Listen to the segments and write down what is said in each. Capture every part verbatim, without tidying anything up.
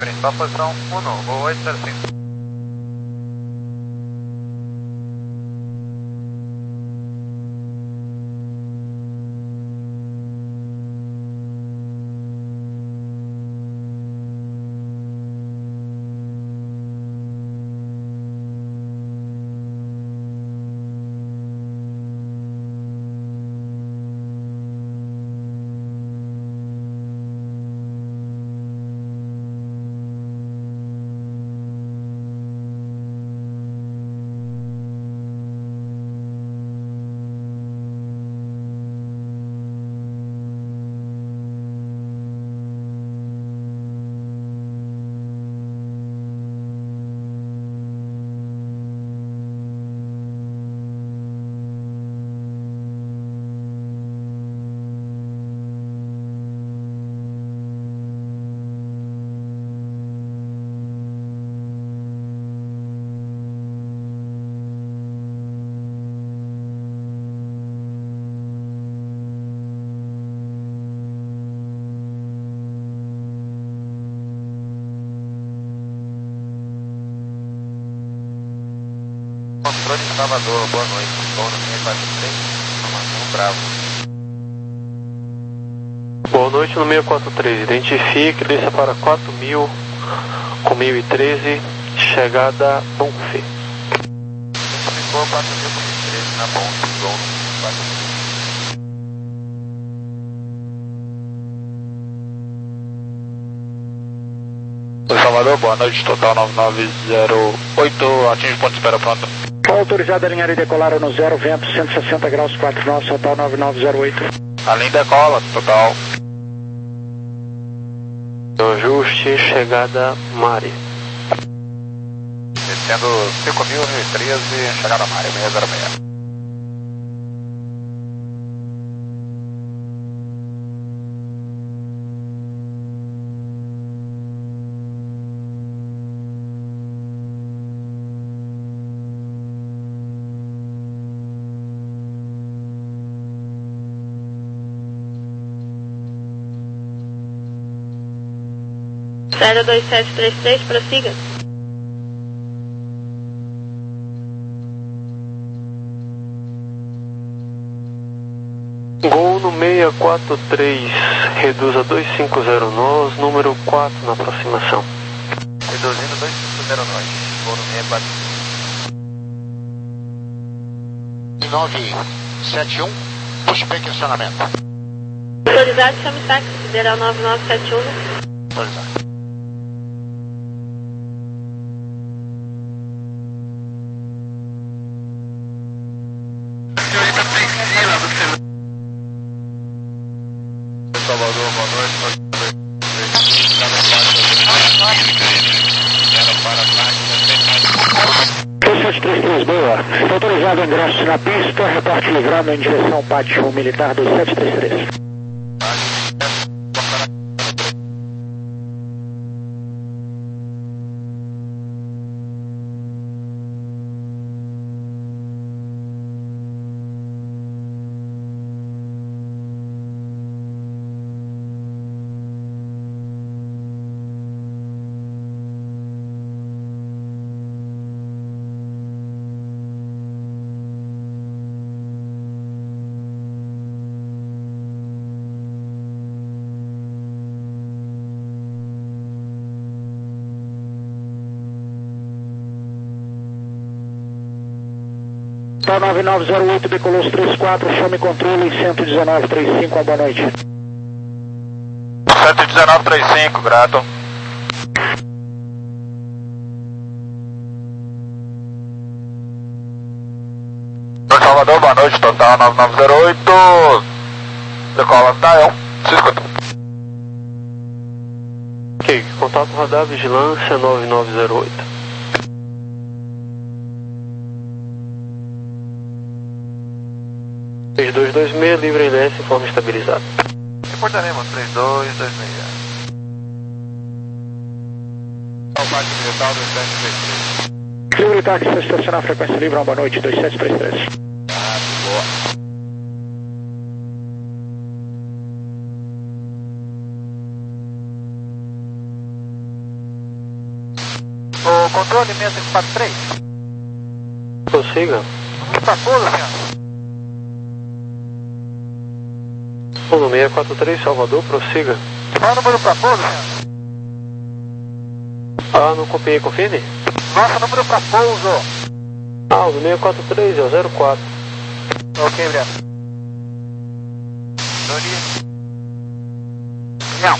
Principal posição um, voo oito zero cinco. Controle de Salvador, boa noite. Voo no seis quatro três, informação Bravo. Boa noite no seis quatro três, identifique, desça para quatro mil com mil e treze, chegada Bonfim. Ficou quatro mil com mil e treze na Bonfim, voo no quatro mil. Salvador, boa noite, total nove nove zero oito, atinge o ponto de espera pronto. Autorizado a linha de decolar no zero, vento cento e sessenta graus, quatro nós, total nove nove zero oito. A linha decola, total. Ajuste, chegada Mari. Descendo cinco mil e treze, chegada Mari, seis zero seis. Saída dois sete três três, prossiga. Gol no seis quatro três, reduza dois cinco zero nós, número quatro na aproximação. Reduzindo dois cinco zero nós, gol no seis quatro três. nove sete um, pushback em acionamento. Autorizado, chame táxi, sideral nove nove sete um. Autorizado. Salvador, boa noite. dois sete três três, boa. Está autorizado o ingresso na pista, reporte livrado em direção pátio militar dois sete três três. Tá nove nove zero oito, decolou os três quatro, chame controle cento e dezenove trinta e cinco, boa noite. cento e dezenove trinta e cinco, grato. Salvador, boa noite, total nove nove zero oito, decola, tá, é um, se escuta. Ok, contato radar, vigilância nove nove zero oito. três dois dois seis, livre L S, forma estabilizada. Reportaremos três dois dois seis. Combate militar dois sete três três. Livre táxi para estacionar a frequência livre, uma boa noite, dois sete três três. Ah, boa. controle seis cinco quatro três. Prossiga. Para pouso, senhor. Uno seis quatro três, Salvador, prossiga. Qual o número para pouso, senhor? Ah, não copiei, confirme? Nosso número para pouso. Ah, o seis quatro três é o zero quatro. Ok, obrigado. Dori. Não.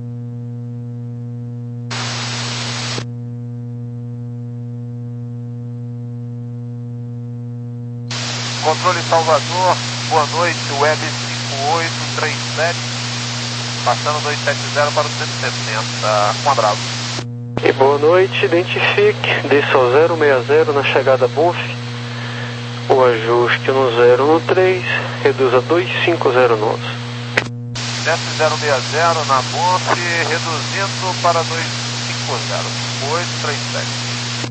Controle Salvador, boa noite, Web cinco oito três sete, passando dois sete zero para o cento e setenta, com abraço. E boa noite, identifique, desça ao zero seis zero na chegada Bonf, o ajuste no zero no três, reduza dois cinco zero nove. Desce zero seis zero na Bonf, reduzindo para dois cinco zero, oito três sete.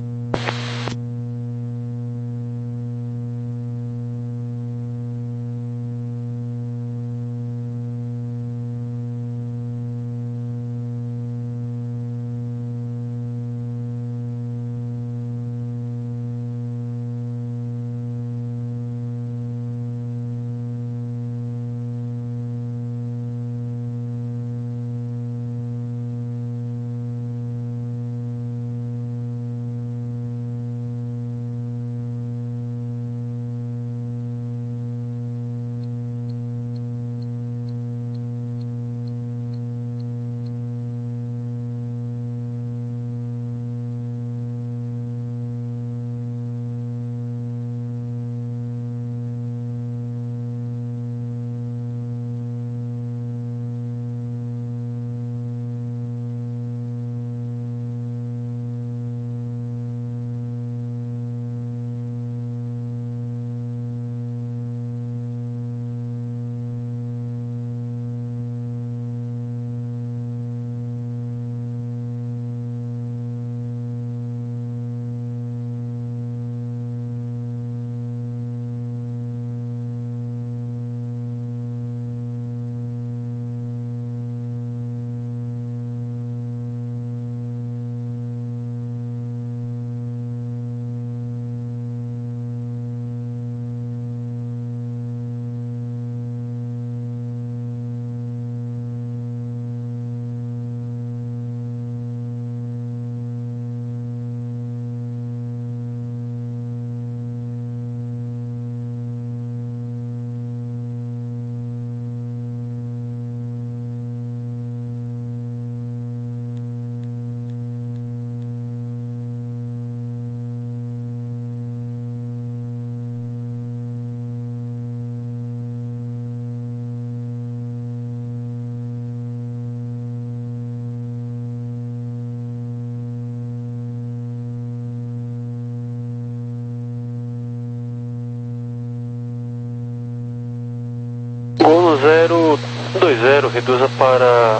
zero dois zero, reduza para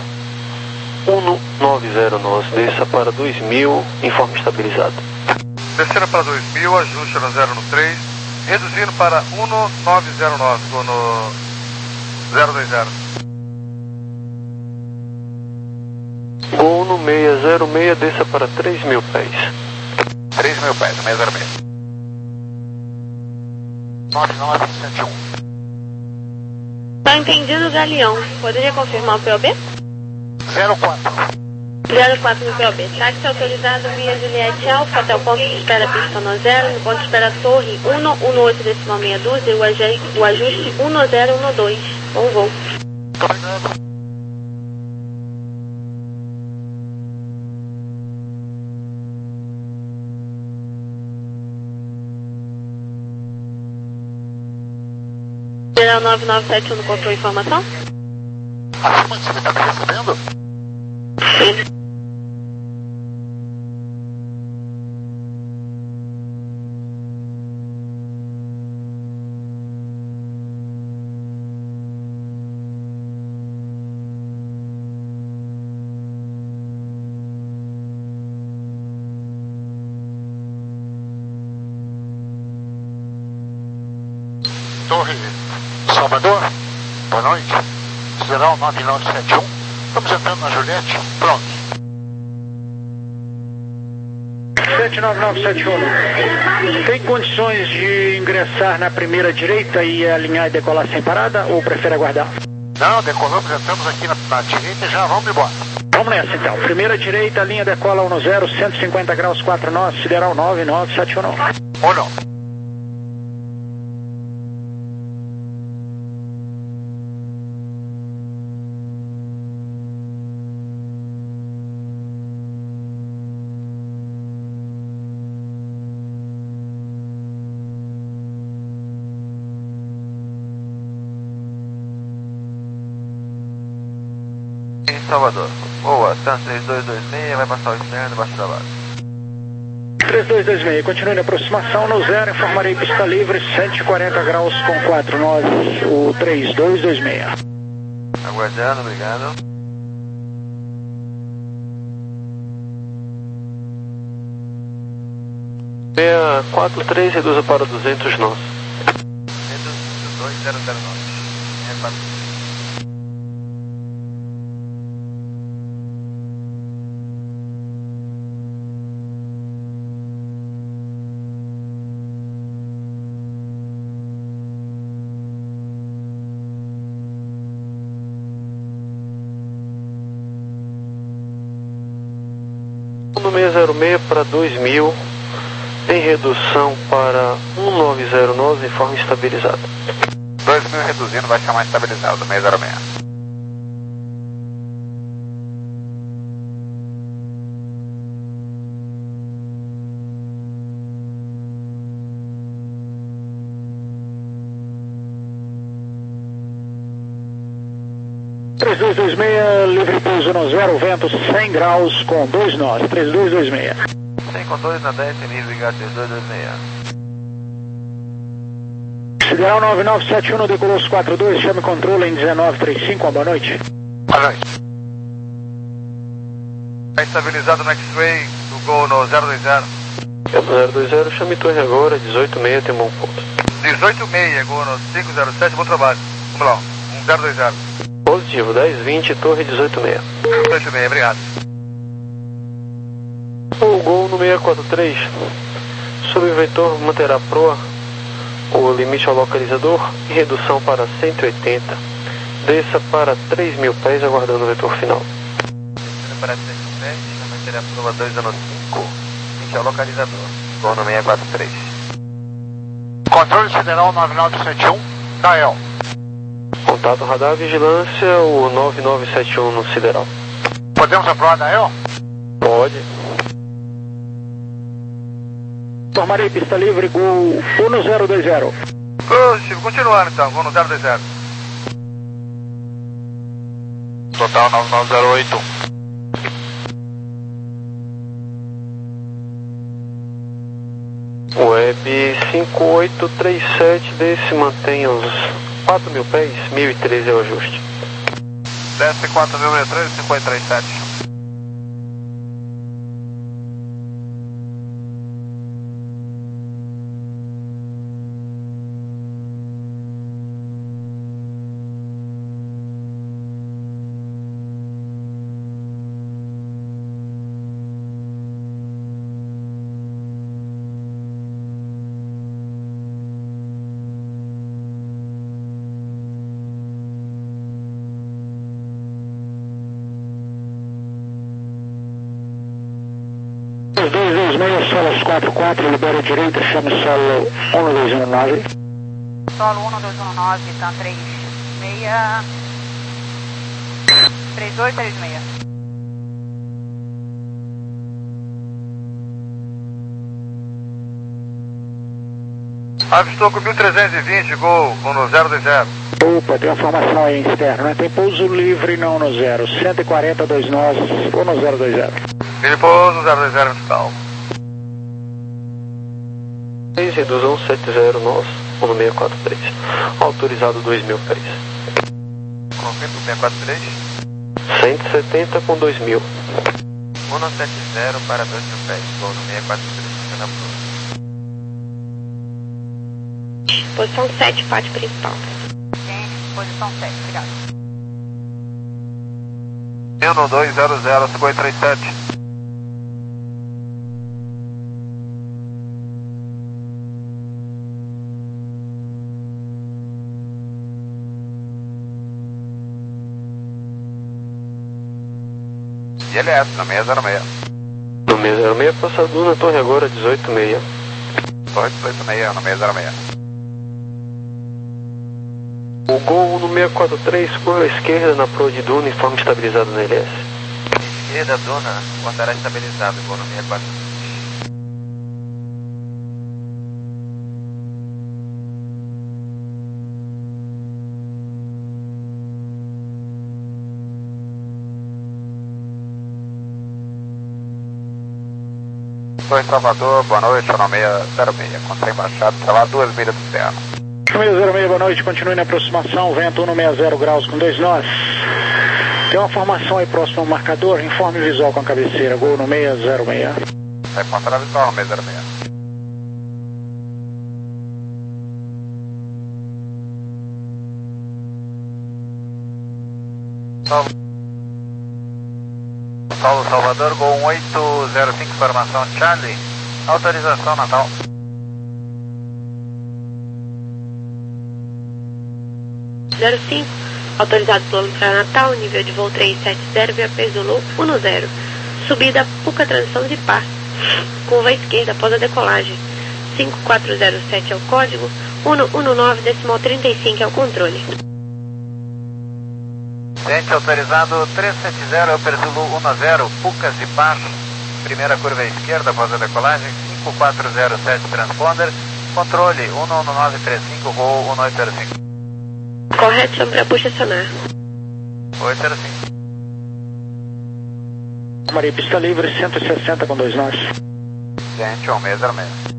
um nove zero nove, desça para dois mil, informe estabilizado. Descendo para dois mil, ajuste no zero no três, reduzindo para um nove zero nove, no zero dois zero. Gol no seis zero seis, desça para três mil pés. três mil pés, seis zero seis. nove nove sete um. Tá entendido, Galeão. Poderia confirmar o P O B? zero quatro. zero quatro no P O B. Táxi autorizado via Juliette Alfa até o ponto de espera pista no zero, no ponto de espera Torre um um oito decimal meia dúzia e o ajuste, o ajuste um zero um dois. Bom voo. Geral nove nove sete um no controle de informação? Acima que você está me recebendo? Sim. Torre Salvador, boa noite. Geral nove nove sete um. Estamos entrando na Juliette. Pronto. sete nove nove sete um. Tem condições de ingressar na primeira direita e alinhar e decolar sem parada ou prefere aguardar? Não, decolamos, já estamos aqui na, na direita e já vamos embora. Vamos nessa então. Primeira direita, linha decola um zero, cento e cinquenta graus, quatro nós, sideral nove nove sete um. Ou não? Salvador. Boa, Stan três dois dois seis, vai passar o externo embaixo da base. três dois dois seis, continue na aproximação no zero, informarei pista livre, cento e quarenta graus com quatro nós, o três dois dois seis. Aguardando, obrigado. seis quatro três, reduza para duzentos nós. dois zero zero nove. No seis zero seis para dois mil, em redução para um nove zero nove, em forma estabilizada. dois mil reduzindo, vai chamar estabilizado, seis zero seis. três dois dois seis, livre pouso no zero, vento cem graus com dois nós, três dois dois seis. cem com dois na dez, livre, ligado, três dois dois seis. Sideral nove nove sete um, decolou os quatro dois, chame controle em dezenove trinta e cinco, boa noite. Boa noite. Está estabilizado no X-Ray, do Gol no zero dois zero. zero dois zero, chame torre agora, dezoito seis, tem bom ponto. dezoito seis, Gol no cinco zero sete, bom trabalho. Vamos lá, um zero dois zero. Positivo, dez vinte, torre dezoito seis. dezoito seis, obrigado. O Gol no seis quatro três, sob o vetor manterá proa, o limite ao localizador e redução para cento e oitenta. Desça para três mil pés, aguardando o vetor final. Descendo para três mil pés, manterá proa dois zero cinco, limite ao localizador. Gol no seis quatro três. Controle Sideral nove nove sete um, Gael. Contato radar vigilância, o nove nove sete um no Sideral. Podemos aprovar, Gael? Pode. Informarei pista livre, Gol um zero dois zero. Positivo, continuando então, Gol no zero dois zero. Total nove nove zero oito. Web cinco oito três sete, desse mantém uns quatro mil pés, mil e treze é o ajuste. Desce quatro mil e treze, cinco três sete. dois dois seis, solos quatro quatro, libera a direita, chame solo um dois um nove. Solo um dois um nove, tá três seis, três dois três seis. Avistou com mil trezentos e vinte, Gol, Gol no zero dois zero. Opa, tem uma formação aí externa, né? Tem pouso livre não no zero, cento e quarenta, dois nós, ou no zero dois zero. Ele pouso zero dois zero fiscal. Reduzam sete zero nós, ou no seis quatro três. Autorizado dois mil pés. Confirma o seis quatro três. cento e setenta com dois mil. um sete zero para dois mil pés, Gol no seis quatro três, na prova. Posição sete, parte principal. Gente, posição sete, obrigado. um dois zero zero, cinco três sete. I L S, no seis zero seis. No seis zero seis, passador na torre agora, dezoito seis. Torre dezoito seis, no seis zero seis. O Gol no seis quatro três, curva esquerda na proa de Duna, informe estabilizado na L S. Esquerda, Duna, portará estabilizado, Gol no seis quatro três. Torre Salvador, boa noite, no seis zero seis, contra embaixado, travar duas milhas do oceano. seis zero seis, boa noite, continue na aproximação, vento um sessenta graus com dois nós. Tem uma formação aí próximo ao marcador, informe visual com a cabeceira, Gol no seis zero seis. Vai encontrar visual no seis zero seis. Saulo, Saulo Salvador, Gol um oito zero cinco, formação Charlie, autorização Natal. zero cinco, autorizado plano para Natal, nível de voo trezentos e setenta, via Peso um zero. Subida Puca Transição de Par. Curva esquerda após a decolagem. cinco quatro zero sete é o código, cento e dezenove, decimal trinta e cinco é o controle. Gente autorizado trezentos e setenta, é o Peso um zero, Pucas de Par. Primeira curva esquerda após a decolagem, cinco quatro zero sete transponder. Controle cento e dezenove trinta e cinco, voo cento e oito zero cinco. Correto, sombra puxa sonar. oito zero cinco. Maria, pista livre, cento e sessenta com dois nós. Gente, um seis zero seis.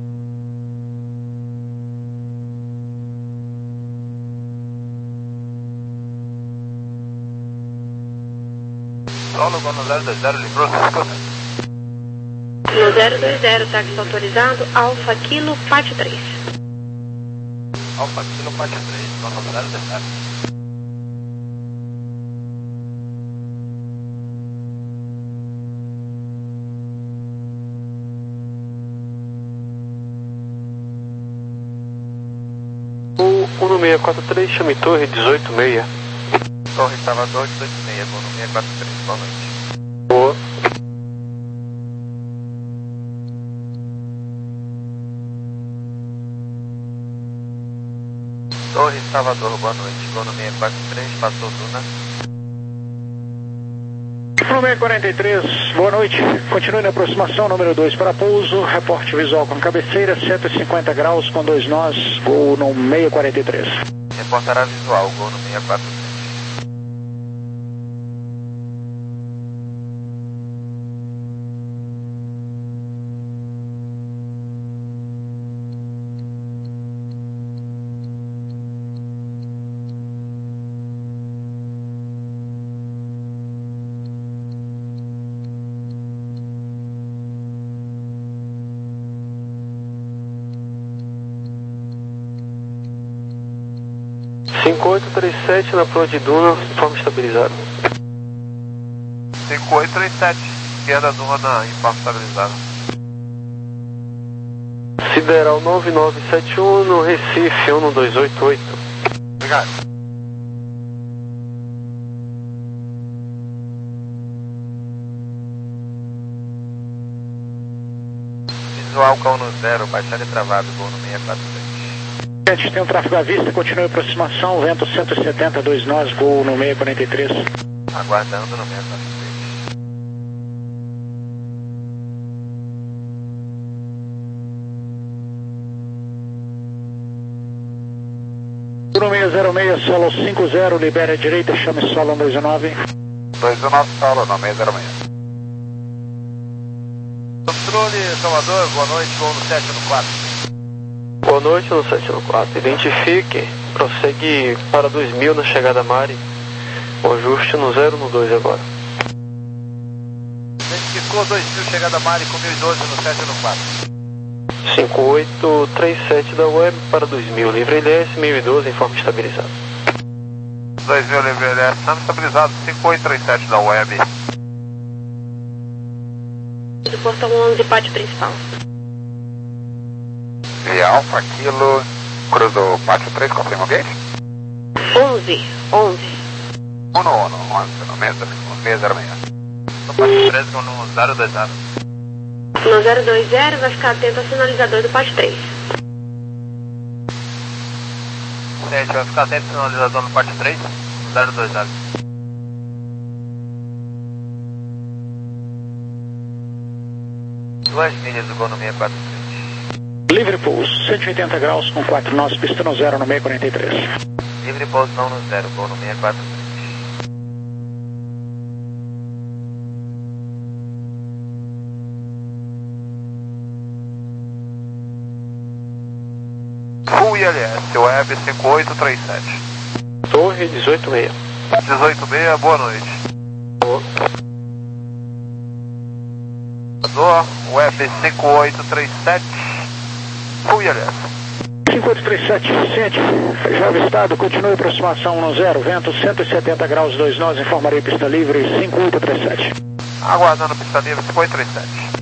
Solo com zero dois zero, livrou se escuta. No zero dois zero, táxi autorizado, Alfa Kilo Pátio três. Alfa Kilo Pátio três, com zero dois zero. O no seis quatro três, chame torre dezoito seis. Torre Salvador dezoito seis, Gol no seis quatro três, boa noite. Boa. Torre Salvador, boa noite, Gol no seis quatro três, passou Duna. No seis quarenta e três, boa noite, continue na aproximação, número dois para pouso, reporte visual com cabeceira, cento e cinquenta graus com dois nós, Gol no seis quarenta e três. Reportará visual, Gol no seis quatro três. cinco oito três sete na proa de Duna, informe estabilizado. cinco oito três sete, esquerda Duna, informe estabilizado. Sideral nove nove sete um no Recife um dois oito oito. Obrigado. Visual Gol no zero, baixar e travado, Gol no seis quatro três. Gente, tem um tráfego à vista, continue a aproximação, vento cento e setenta, dois nós, Gol no seis quarenta e três. Aguardando no seis quatro três. No seis zero seis, solo cinco zero, libera a direita, chame solo um dois nove. dois nove solo, no seis zero seis. Controle Salvador, boa noite, Gol no sete um quatro. Boa noite no sete um quatro, identifique, prossegue para dois mil na chegada Mari, o ajuste no zero no dois agora. Identificou dois mil, chegada Mari com mil e doze no sete um quatro. cinco oito três sete da web para dois mil, livre L S, mil e doze, informe estabilizado. dois mil livre L S, estamos estabilizados, cinco oito três sete da web. Do portão onze, pátio principal. E Alfa Kilo, cruzou pátio três, confirma o gate? onze, onze. um no um, onze, no seis zero seis. No Parte três com no zero dois zero. No zero dois zero, vai ficar atento ao sinalizador do parte três. Sim, a gente vai ficar atento ao sinalizador no parte três, zero dois zero. Duas milhas do gol no seis quatro três. Livre pouso, cento e oitenta graus com quatro nós, pista no zero no seis quarenta e três. Livre pouso não no zero, gol no seis quatro três. Full I L S, Web cinco oito três sete. Torre dezoito seis. dezoito seis, boa noite. Boa. Web cinco oito três sete, Full I L S. cinco oito três sete, ciente, já avistado, continue aproximação no zero, vento cento e setenta graus, dois nós, informaria pista livre cinco oito três sete. Aguardando pista livre cinco oito três sete.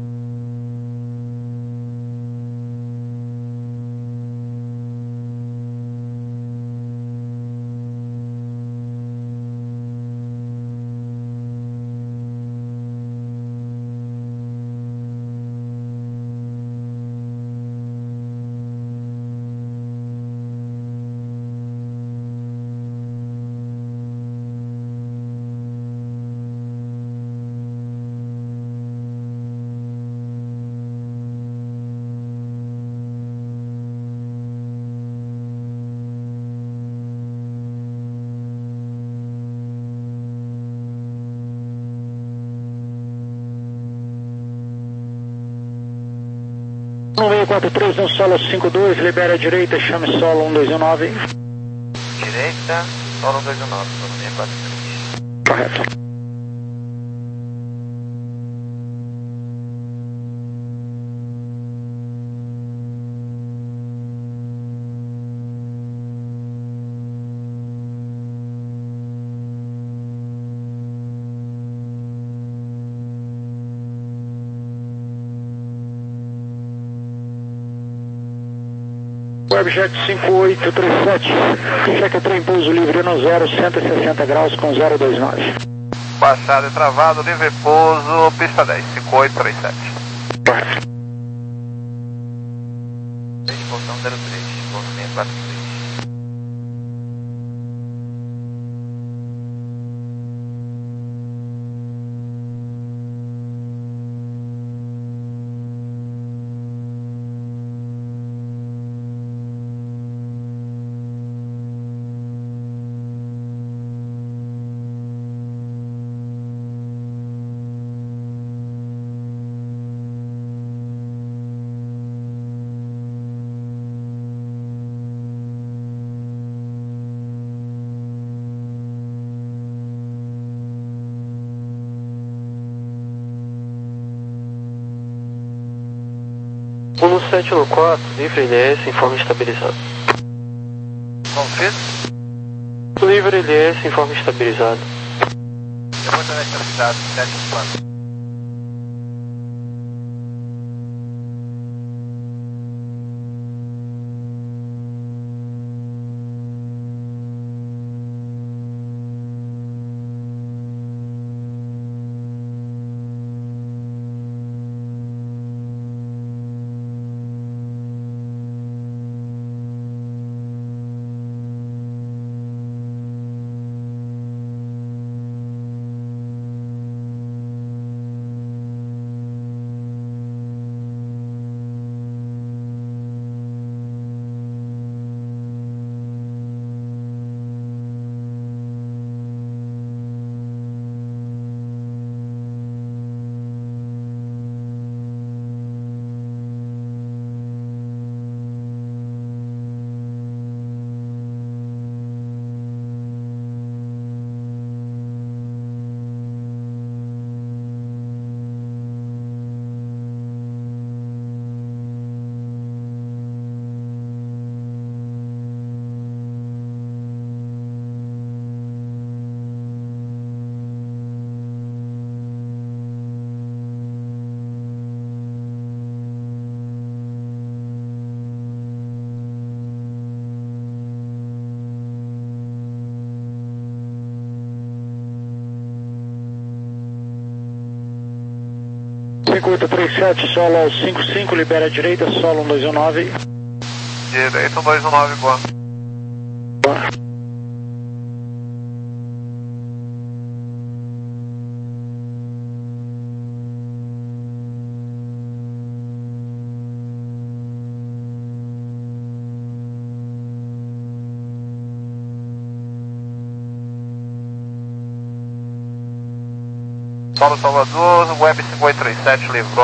no seis quatro três, no solo cinco dois, libera a direita, chame solo um dois um nove. Direita, solo um dois um nove, no seis quatro três. Correto. Webjet cinco oito três sete, cheque trem pouso livre no zero, cento e sessenta graus com zero dois nove. Baixado e travado, livre pouso, pista dez, cinco oito três sete. Correto. Posição zero três, vou no seis quatro três. um no sete no quatro, livre L S, informe estabilizado. Confirma? Livre L S, informe estabilizado. Eu vou ter estabilizado, sete no quatro. cinco oito três sete, solo ao cinco cinco, libera a direita, solo um dois um nove. Direito um dois um nove, boa. Boa. Solo Salvador, Web cinco oito três sete, livrou.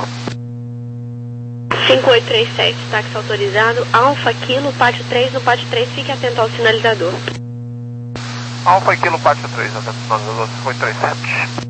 cinco oito três sete, táxi autorizado, Alfa Kilo, pátio três, no pátio três, fique atento ao sinalizador. Alfa Kilo, pátio três, atento ao sinalizador, cinco oito três sete.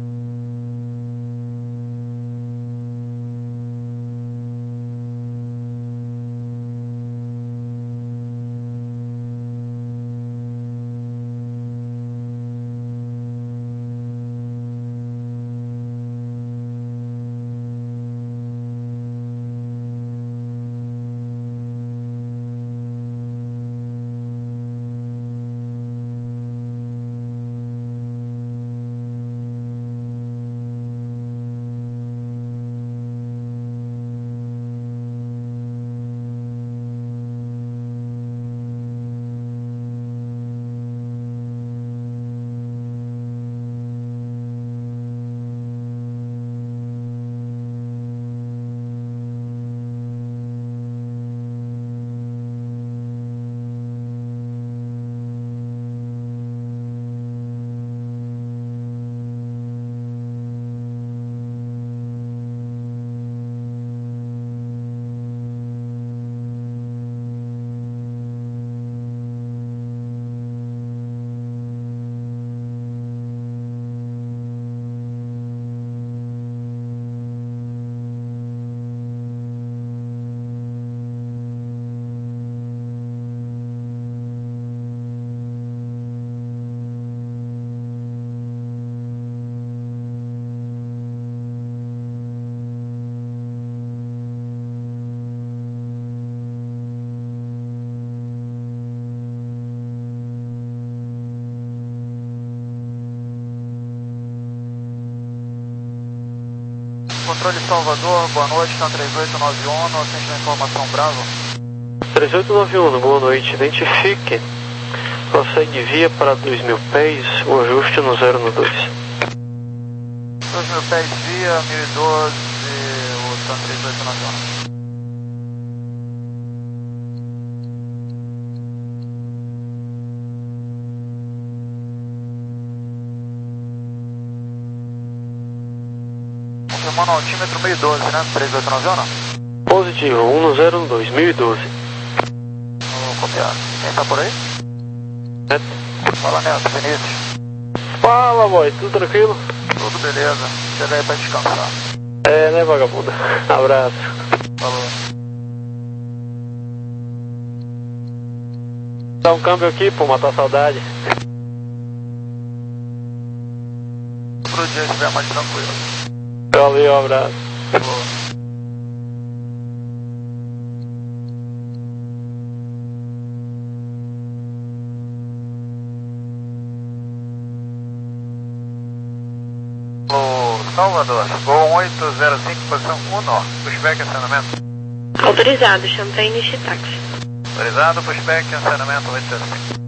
Controle Salvador, boa noite, tá três oito nove um, atende a informação Bravo. três oito nove um, boa noite, identifique. Prossegue via para dois mil pés, o ajuste no zero no dois. dois mil pés via, mil e doze, o tá três oito nove um. Confirmando o altímetro mil e doze, né? três oito nove um, não? Positivo, um no zero no dois, mil e doze. Vou copiar. Quem tá por aí? Neto. Fala, Neto, Vinícius. Fala, boy, tudo tranquilo? Tudo beleza. Chega aí pra descansar. É, né, vagabunda? Abraço. Falou. Dá um câmbio aqui, pô, matar a saudade. Pro dia estiver mais tranquilo. Valeu, um abraço. Falou. Salvador, Gol um oito zero cinco, posição um norte, pushback e acionamento. Autorizado, Champagne Táxi. Autorizado, pushback e acionamento oito zero cinco.